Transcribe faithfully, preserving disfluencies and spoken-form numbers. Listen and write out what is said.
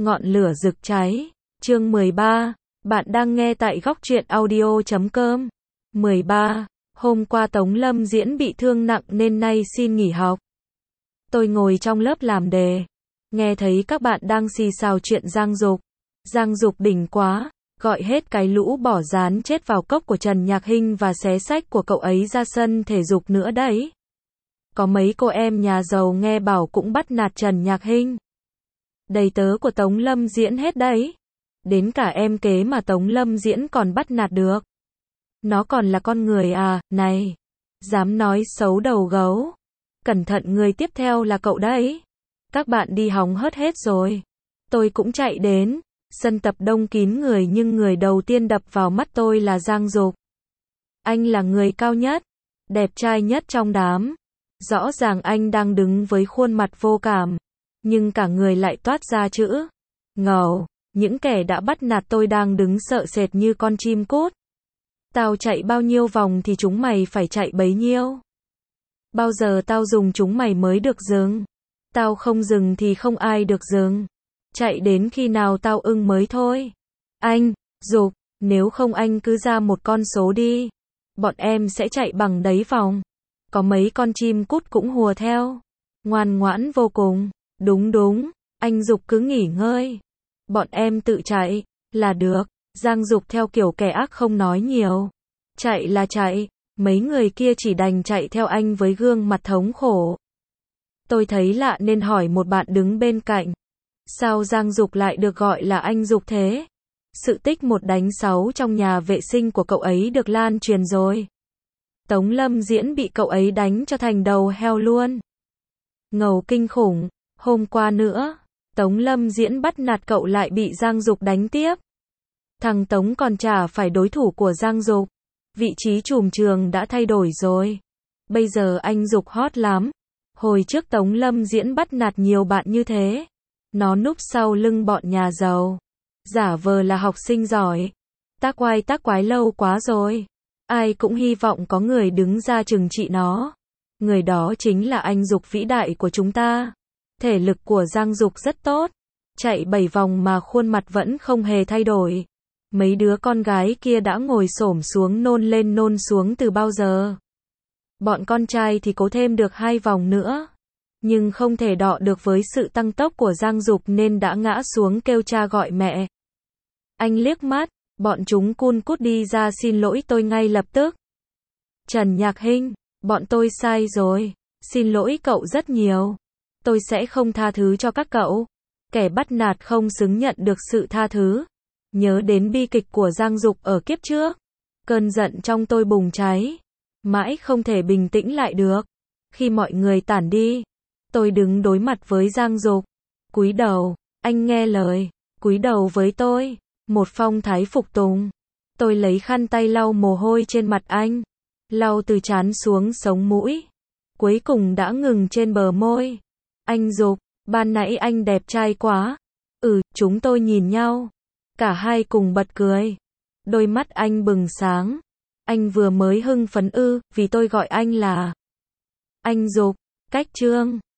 Ngọn lửa rực cháy. Chương mười ba. Bạn đang nghe tại góc truyện audio chấm com. mười ba. Hôm qua Tống Lâm Diễn bị thương nặng nên nay xin nghỉ học. Tôi ngồi trong lớp làm đề, nghe thấy các bạn đang xì xào chuyện Giang Dục. Giang Dục đỉnh quá, gọi hết cái lũ bỏ rán chết vào cốc của Trần Nhạc Hinh và xé sách của cậu ấy ra sân thể dục nữa đấy. Có mấy cô em nhà giàu nghe bảo cũng bắt nạt Trần Nhạc Hinh. Đầy tớ của Tống Lâm Diễn hết đấy. Đến cả em kế mà Tống Lâm Diễn còn bắt nạt được. Nó còn là con người à, này. Dám nói xấu đầu gấu. Cẩn thận người tiếp theo là cậu đấy. Các bạn đi hóng hớt hết rồi. Tôi cũng chạy đến. Sân tập đông kín người nhưng người đầu tiên đập vào mắt tôi là Giang Dục. Anh là người cao nhất, đẹp trai nhất trong đám. Rõ ràng anh đang đứng với khuôn mặt vô cảm, nhưng cả người lại toát ra chữ ngầu. Những kẻ đã bắt nạt tôi đang đứng sợ sệt như con chim cút. Tao chạy bao nhiêu vòng thì chúng mày phải chạy bấy nhiêu. Bao giờ tao dùng chúng mày mới được dừng. Tao không dừng thì không ai được dừng. Chạy đến khi nào tao ưng mới thôi. Anh, Dục, nếu không anh cứ ra một con số đi. Bọn em sẽ chạy bằng đấy vòng. Có mấy con chim cút cũng hùa theo. Ngoan ngoãn vô cùng. Đúng đúng, anh Dục cứ nghỉ ngơi. Bọn em tự chạy, là được. Giang Dục theo kiểu kẻ ác không nói nhiều. Chạy là chạy, mấy người kia chỉ đành chạy theo anh với gương mặt thống khổ. Tôi thấy lạ nên hỏi một bạn đứng bên cạnh. Sao Giang Dục lại được gọi là anh Dục thế? Sự tích một đánh sáu trong nhà vệ sinh của cậu ấy được lan truyền rồi. Tống Lâm Diễn bị cậu ấy đánh cho thành đầu heo luôn. Ngầu kinh khủng. Hôm qua nữa, Tống Lâm Diễn bắt nạt cậu lại bị Giang Dục đánh tiếp. Thằng Tống còn chả phải đối thủ của Giang Dục. Vị trí trùm trường đã thay đổi rồi. Bây giờ anh Dục hot lắm. Hồi trước Tống Lâm Diễn bắt nạt nhiều bạn như thế. Nó núp sau lưng bọn nhà giàu. Giả vờ là học sinh giỏi. Tác oai tác quái lâu quá rồi. Ai cũng hy vọng có người đứng ra trừng trị nó. Người đó chính là anh Dục vĩ đại của chúng ta. Thể lực của Giang Dục rất tốt. Chạy bảy vòng mà khuôn mặt vẫn không hề thay đổi. Mấy đứa con gái kia đã ngồi xổm xuống nôn lên nôn xuống từ bao giờ. Bọn con trai thì cố thêm được hai vòng nữa. Nhưng không thể đọ được với sự tăng tốc của Giang Dục nên đã ngã xuống kêu cha gọi mẹ. Anh liếc mắt, bọn chúng cun cút đi ra xin lỗi tôi ngay lập tức. Trần Nhạc Hinh, bọn tôi sai rồi, xin lỗi cậu rất nhiều. Tôi sẽ không tha thứ cho các cậu. Kẻ bắt nạt không xứng nhận được sự tha thứ. Nhớ đến bi kịch của Giang Dục ở kiếp trước. Cơn giận trong tôi bùng cháy. Mãi không thể bình tĩnh lại được. Khi mọi người tản đi, tôi đứng đối mặt với Giang Dục. Cúi đầu, anh nghe lời, cúi đầu với tôi. Một phong thái phục tùng. Tôi lấy khăn tay lau mồ hôi trên mặt anh. Lau từ trán xuống sống mũi. Cuối cùng đã ngừng trên bờ môi. Anh Dục, ban nãy anh đẹp trai quá. Ừ, chúng tôi nhìn nhau. Cả hai cùng bật cười. Đôi mắt anh bừng sáng. Anh vừa mới hưng phấn ư, vì tôi gọi anh là anh Dục. Cách chương